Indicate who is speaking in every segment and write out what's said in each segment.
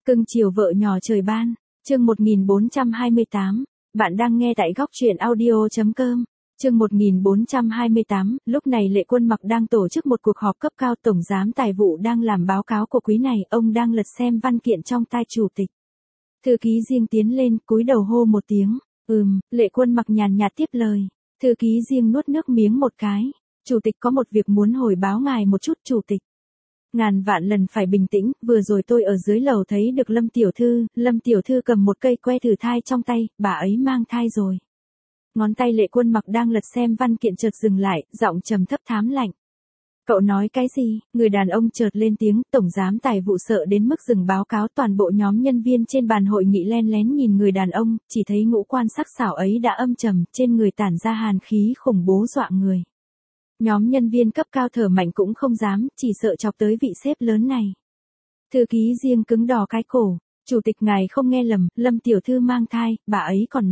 Speaker 1: Cưng chiều vợ nhỏ trời ban, chương 1428, bạn đang nghe tại góc truyện audio.com. Chương 1428, lúc này Lệ Quân Mặc đang tổ chức một cuộc họp cấp cao, tổng giám tài vụ đang làm báo cáo của quý này, ông đang lật xem văn kiện trong tay chủ tịch. Thư ký riêng tiến lên, cúi đầu hô một tiếng, Lệ Quân Mặc nhàn nhạt tiếp lời. Thư ký riêng nuốt nước miếng một cái, chủ tịch có một việc muốn hồi báo ngài một chút. Chủ tịch, ngàn vạn lần phải bình tĩnh, vừa rồi tôi ở dưới lầu thấy được Lâm tiểu thư cầm một cây que thử thai trong tay, bà ấy mang thai rồi. Ngón tay Lệ Quân Mặc đang lật xem văn kiện chợt dừng lại, giọng trầm thấp thám lạnh. Cậu nói cái gì? Người đàn ông chợt lên tiếng, tổng giám tài vụ sợ đến mức dừng báo cáo, toàn bộ nhóm nhân viên trên bàn hội nghị len lén nhìn người đàn ông, chỉ thấy ngũ quan sắc sảo ấy đã âm trầm, trên người tản ra hàn khí khủng bố dọa người. Nhóm nhân viên cấp cao thở mạnh cũng không dám, chỉ sợ chọc tới vị sếp lớn này. Thư ký riêng cứng đỏ cái cổ, chủ tịch ngài không nghe lầm, Lâm tiểu thư mang thai, bà ấy còn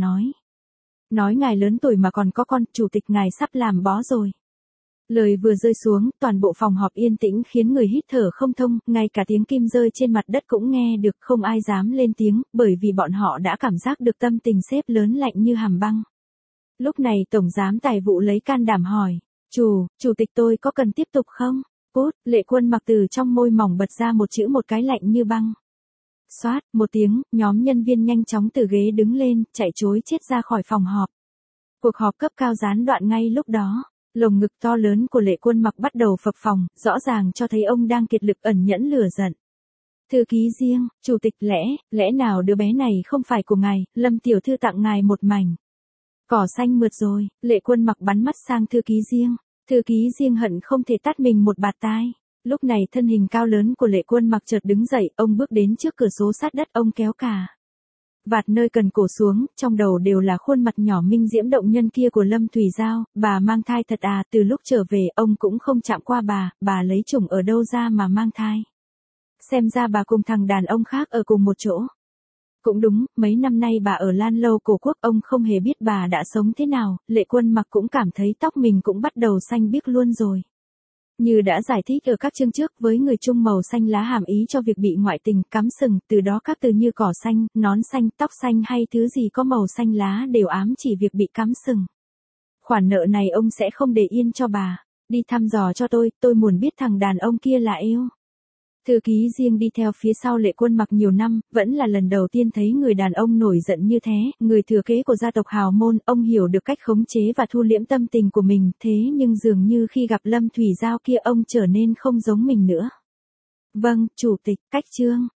Speaker 1: nói ngài lớn tuổi mà còn có con, chủ tịch ngài sắp làm bó rồi. Lời vừa rơi xuống, toàn bộ phòng họp yên tĩnh khiến người hít thở không thông, ngay cả tiếng kim rơi trên mặt đất cũng nghe được, không ai dám lên tiếng, bởi vì bọn họ đã cảm giác được tâm tình sếp lớn lạnh như hàm băng. Lúc này tổng giám tài vụ lấy can đảm hỏi, chủ tịch tôi có cần tiếp tục không? Cút, Lệ Quân Mặc từ trong môi mỏng bật ra một chữ một cái lạnh như băng. Xoát, một tiếng, nhóm nhân viên nhanh chóng từ ghế đứng lên, chạy trối chết ra khỏi phòng họp. Cuộc họp cấp cao gián đoạn ngay lúc đó. Lồng ngực to lớn của Lệ Quân Mặc bắt đầu phập phồng, rõ ràng cho thấy ông đang kiệt lực ẩn nhẫn lửa giận. Thư ký riêng, chủ tịch, lẽ nào đứa bé này không phải của ngài, Lâm tiểu thư tặng ngài một mảnh cỏ xanh mượt rồi. Lệ Quân Mặc bắn mắt sang thư ký riêng. Thư ký riêng hận không thể tát mình một bạt tai. Lúc này thân hình cao lớn của Lệ Quân Mặc chợt đứng dậy, ông bước đến trước cửa sổ sát đất, ông kéo cả vạt nơi cần cổ xuống, trong đầu đều là khuôn mặt nhỏ minh diễm động nhân kia của Lâm Thủy Giao. Bà mang thai thật à? Từ lúc trở về ông cũng không chạm qua bà lấy chồng ở đâu ra mà mang thai? Xem ra bà cùng thằng đàn ông khác ở cùng một chỗ. Cũng đúng, mấy năm nay bà ở Lan Lâu Cổ Quốc, ông không hề biết bà đã sống thế nào. Lệ Quân Mặc cũng cảm thấy tóc mình cũng bắt đầu xanh biếc luôn rồi. Như đã giải thích ở các chương trước, với người Trung màu xanh lá hàm ý cho việc bị ngoại tình, cắm sừng, từ đó các từ như cỏ xanh, nón xanh, tóc xanh hay thứ gì có màu xanh lá đều ám chỉ việc bị cắm sừng. Khoản nợ này ông sẽ không để yên cho bà. Đi thăm dò cho tôi muốn biết thằng đàn ông kia là yêu. Thư ký riêng đi theo phía sau Lệ Quân Mặc nhiều năm, vẫn là lần đầu tiên thấy người đàn ông nổi giận như thế, người thừa kế của gia tộc hào môn, ông hiểu được cách khống chế và thu liễm tâm tình của mình, thế nhưng dường như khi gặp Lâm Thủy Giao kia ông trở nên không giống mình nữa. Vâng, chủ tịch, cách chương.